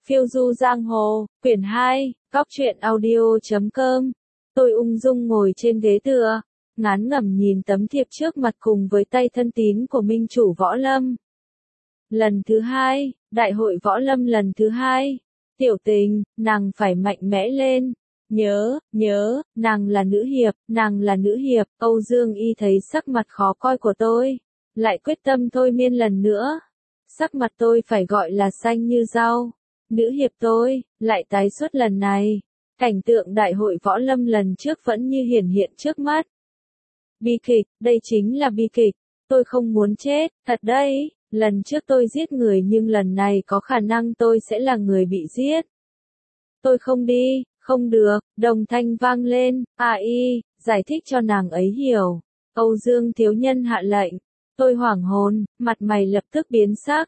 Phiêu du giang hồ, quyển 2, góc truyện audio.com. Tôi ung dung ngồi trên ghế tựa, ngán ngẩm nhìn tấm thiệp trước mặt cùng với tay thân tín của minh chủ Võ Lâm. Lần thứ 2, đại hội Võ Lâm lần thứ 2. Tiểu Tình, nàng phải mạnh mẽ lên. Nhớ, nàng là nữ hiệp, Âu Dương Y thấy sắc mặt khó coi của tôi, lại quyết tâm thôi miên lần nữa. Sắc mặt tôi phải gọi là xanh như rau. Nữ hiệp tôi, lại tái xuất lần này. Cảnh tượng đại hội Võ Lâm lần trước vẫn như hiển hiện trước mắt. Bi kịch, đây chính là bi kịch. Tôi không muốn chết, thật đấy. Lần trước tôi giết người nhưng lần này có khả năng tôi sẽ là người bị giết. Tôi không đi, không được, đồng thanh vang lên, giải thích cho nàng ấy hiểu. Âu Dương thiếu nhân hạ lệnh. Tôi hoảng hồn, mặt mày lập tức biến sắc.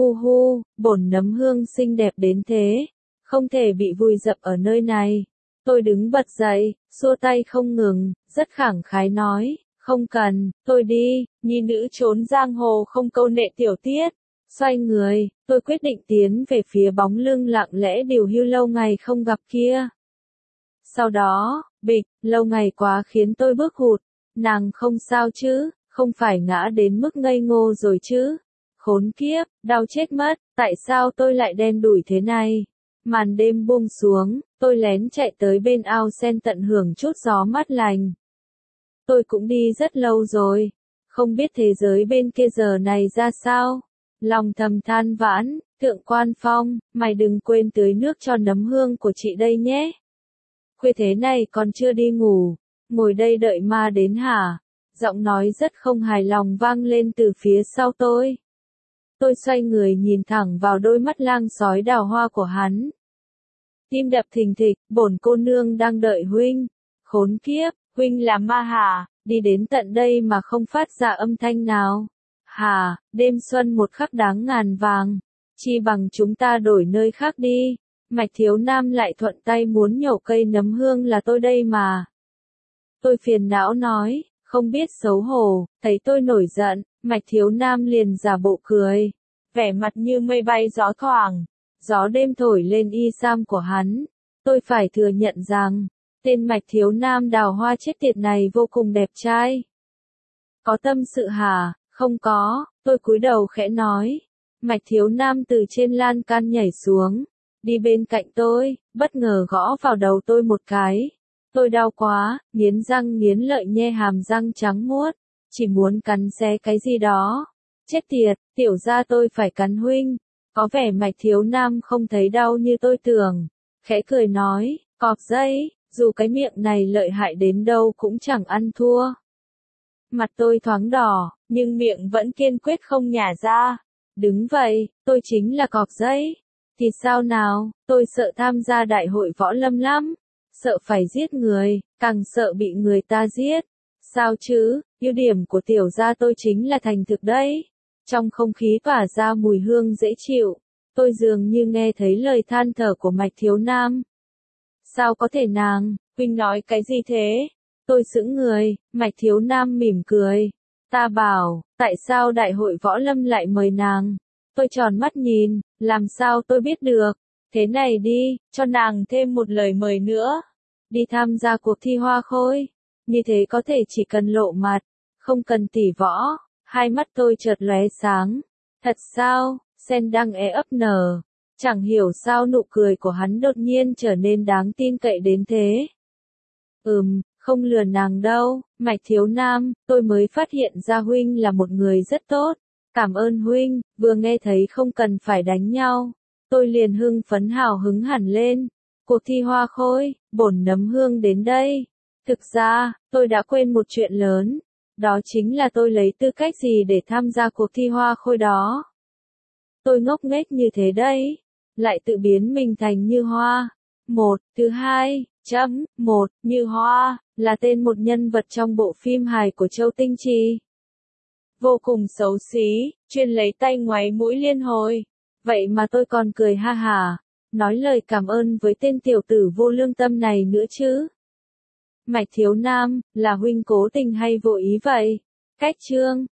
Bổn nấm hương xinh đẹp đến thế, không thể bị vùi dập ở nơi này. Tôi đứng bật dậy, xua tay không ngừng, rất khẳng khái nói, không cần, tôi đi, nhi nữ trốn giang hồ không câu nệ tiểu tiết. Xoay người, tôi quyết định tiến về phía bóng lưng lặng lẽ điều hưu lâu ngày không gặp kia. Sau đó, bịch, lâu ngày quá khiến tôi bước hụt. Nàng không sao chứ, không phải ngã đến mức ngây ngô rồi chứ. Khốn kiếp, đau chết mất, tại sao tôi lại đen đủi thế này? Màn đêm buông xuống, tôi lén chạy tới bên ao sen tận hưởng chút gió mát lành. Tôi cũng đi rất lâu rồi, không biết thế giới bên kia giờ này ra sao. Lòng thầm than vãn, Thượng Quan Phong, mày đừng quên tưới nước cho nấm hương của chị đây nhé. Khuya thế này còn chưa đi ngủ, ngồi đây đợi ma đến hả? Giọng nói rất không hài lòng vang lên từ phía sau tôi. Tôi xoay người nhìn thẳng vào đôi mắt lang sói đào hoa của hắn. Tim đập thình thịch, bổn cô nương đang đợi huynh. Khốn kiếp, huynh là ma hả, đi đến tận đây mà không phát ra âm thanh nào. Hả, đêm xuân một khắc đáng ngàn vàng, chi bằng chúng ta đổi nơi khác đi. Mạch Thiếu Nam lại thuận tay muốn nhổ cây nấm hương là tôi đây mà. Tôi phiền não nói, không biết xấu hổ, thấy tôi nổi giận. Mạch Thiếu Nam liền giả bộ cười, vẻ mặt như mây bay gió thoảng, gió đêm thổi lên y sam của hắn. Tôi phải thừa nhận rằng, tên Mạch Thiếu Nam đào hoa chết tiệt này vô cùng đẹp trai. Có tâm sự hả? Không có, tôi cúi đầu khẽ nói. Mạch Thiếu Nam từ trên lan can nhảy xuống, đi bên cạnh tôi, bất ngờ gõ vào đầu tôi một cái. Tôi đau quá, nghiến răng nghiến lợi nhe hàm răng trắng muốt. Chỉ muốn cắn xé cái gì đó. Chết tiệt, tiểu ra tôi phải cắn huynh. Có vẻ Mạch Thiếu Nam không thấy đau như tôi tưởng. Khẽ cười nói, cọp dây, dù cái miệng này lợi hại đến đâu cũng chẳng ăn thua. Mặt tôi thoáng đỏ, nhưng miệng vẫn kiên quyết không nhả ra. Đứng vậy, tôi chính là cọp dây. Thì sao nào, tôi sợ tham gia đại hội Võ Lâm lắm. Sợ phải giết người, càng sợ bị người ta giết. Sao chứ, ưu điểm của tiểu gia tôi chính là thành thực đấy. Trong không khí tỏa ra mùi hương dễ chịu, tôi dường như nghe thấy lời than thở của Mạch Thiếu Nam. Sao có thể nàng, huynh nói cái gì thế? Tôi sững người, Mạch Thiếu Nam mỉm cười. Ta bảo, tại sao đại hội Võ Lâm lại mời nàng? Tôi tròn mắt nhìn, làm sao tôi biết được? Thế này đi, cho nàng thêm một lời mời nữa. Đi tham gia cuộc thi hoa khôi. Như thế có thể chỉ cần lộ mặt, không cần tỉ võ. Hai mắt tôi chợt lóe sáng. Thật sao, sen đang ấp nở. Chẳng hiểu sao nụ cười của hắn đột nhiên trở nên đáng tin cậy đến thế. Không lừa nàng đâu, Mạch Thiếu Nam, tôi mới phát hiện ra huynh là một người rất tốt. Cảm ơn huynh, vừa nghe thấy không cần phải đánh nhau. Tôi liền hưng phấn hào hứng hẳn lên. Cuộc thi hoa khôi, bổn nấm hương đến đây. Thực ra, tôi đã quên một chuyện lớn. Đó chính là tôi lấy tư cách gì để tham gia cuộc thi hoa khôi đó. Tôi ngốc nghếch như thế đấy. Lại tự biến mình thành Như Hoa. Thứ hai, Như Hoa, là tên một nhân vật trong bộ phim hài của Châu Tinh Trì. Vô cùng xấu xí, chuyên lấy tay ngoáy mũi liên hồi. Vậy mà tôi còn cười ha hả, nói lời cảm ơn với tên tiểu tử vô lương tâm này nữa chứ. Mạch Thiếu Nam, là huynh cố tình hay vô ý vậy? Cách chương